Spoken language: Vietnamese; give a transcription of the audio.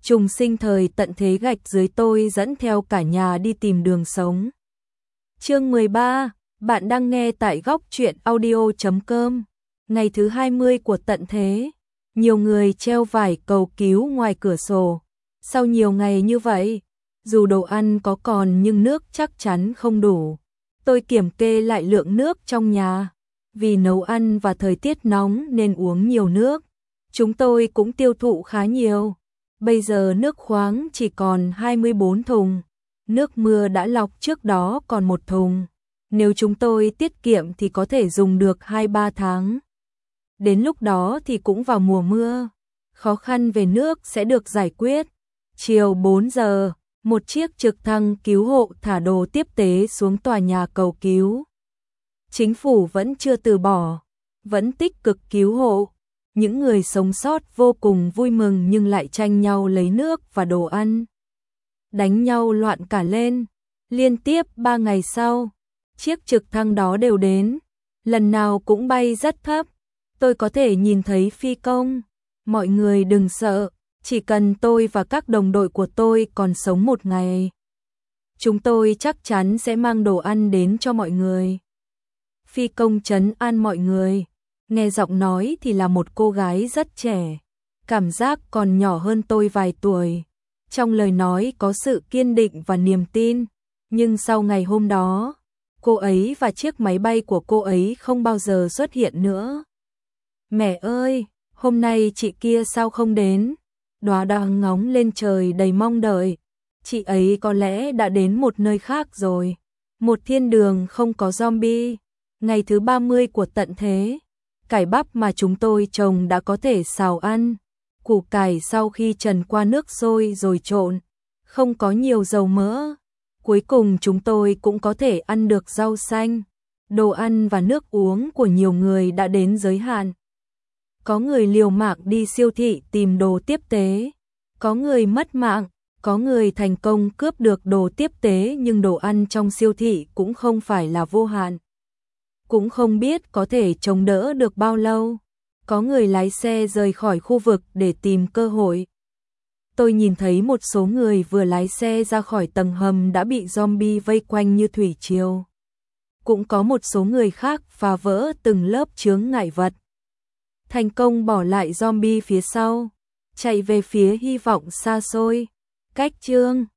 Trùng sinh thời tận thế gạch dưới tôi dẫn theo cả nhà đi tìm đường sống. Chương 13, bạn đang nghe tại góc truyện audio.com. Ngày thứ 20 của tận thế, nhiều người treo vải cầu cứu ngoài cửa sổ. Sau nhiều ngày như vậy, dù đồ ăn có còn nhưng nước chắc chắn không đủ. Tôi kiểm kê lại lượng nước trong nhà. Vì nấu ăn và thời tiết nóng nên uống nhiều nước. Chúng tôi cũng tiêu thụ khá nhiều. Bây giờ nước khoáng chỉ còn 24 thùng. Nước mưa đã lọc trước đó còn 1 thùng. Nếu chúng tôi tiết kiệm thì có thể dùng được 2-3 tháng. Đến lúc đó thì cũng vào mùa mưa. Khó khăn về nước sẽ được giải quyết. Chiều 4 giờ, một chiếc trực thăng cứu hộ thả đồ tiếp tế xuống tòa nhà cầu cứu. Chính phủ vẫn chưa từ bỏ, vẫn tích cực cứu hộ. Những người sống sót vô cùng vui mừng nhưng lại tranh nhau lấy nước và đồ ăn. Đánh nhau loạn cả lên. Liên tiếp 3 ngày sau, chiếc trực thăng đó đều đến. Lần nào cũng bay rất thấp. Tôi có thể nhìn thấy phi công. Mọi người đừng sợ, chỉ cần tôi và các đồng đội của tôi còn sống một ngày, chúng tôi chắc chắn sẽ mang đồ ăn đến cho mọi người. Phi công trấn an mọi người. Nghe giọng nói thì là một cô gái rất trẻ, cảm giác còn nhỏ hơn tôi vài tuổi. Trong lời nói có sự kiên định và niềm tin, nhưng sau ngày hôm đó, cô ấy và chiếc máy bay của cô ấy không bao giờ xuất hiện nữa. Mẹ ơi, hôm nay chị kia sao không đến? Đóa đang ngóng lên trời đầy mong đợi. Chị ấy có lẽ đã đến một nơi khác rồi. Một thiên đường không có zombie. Ngày thứ 30 của tận thế. Cải bắp mà chúng tôi trồng đã có thể xào ăn. Củ cải sau khi trần qua nước sôi rồi trộn, không có nhiều dầu mỡ. Cuối cùng chúng tôi cũng có thể ăn được rau xanh. Đồ ăn và nước uống của nhiều người đã đến giới hạn. Có người liều mạng đi siêu thị tìm đồ tiếp tế. Có người mất mạng, có người thành công cướp được đồ tiếp tế nhưng đồ ăn trong siêu thị cũng không phải là vô hạn. Cũng không biết có thể chống đỡ được bao lâu. Có người lái xe rời khỏi khu vực để tìm cơ hội. Tôi nhìn thấy một số người vừa lái xe ra khỏi tầng hầm đã bị zombie vây quanh như thủy triều. Cũng có một số người khác phá vỡ từng lớp chướng ngại vật, thành công bỏ lại zombie phía sau, chạy về phía hy vọng xa xôi. Cách chương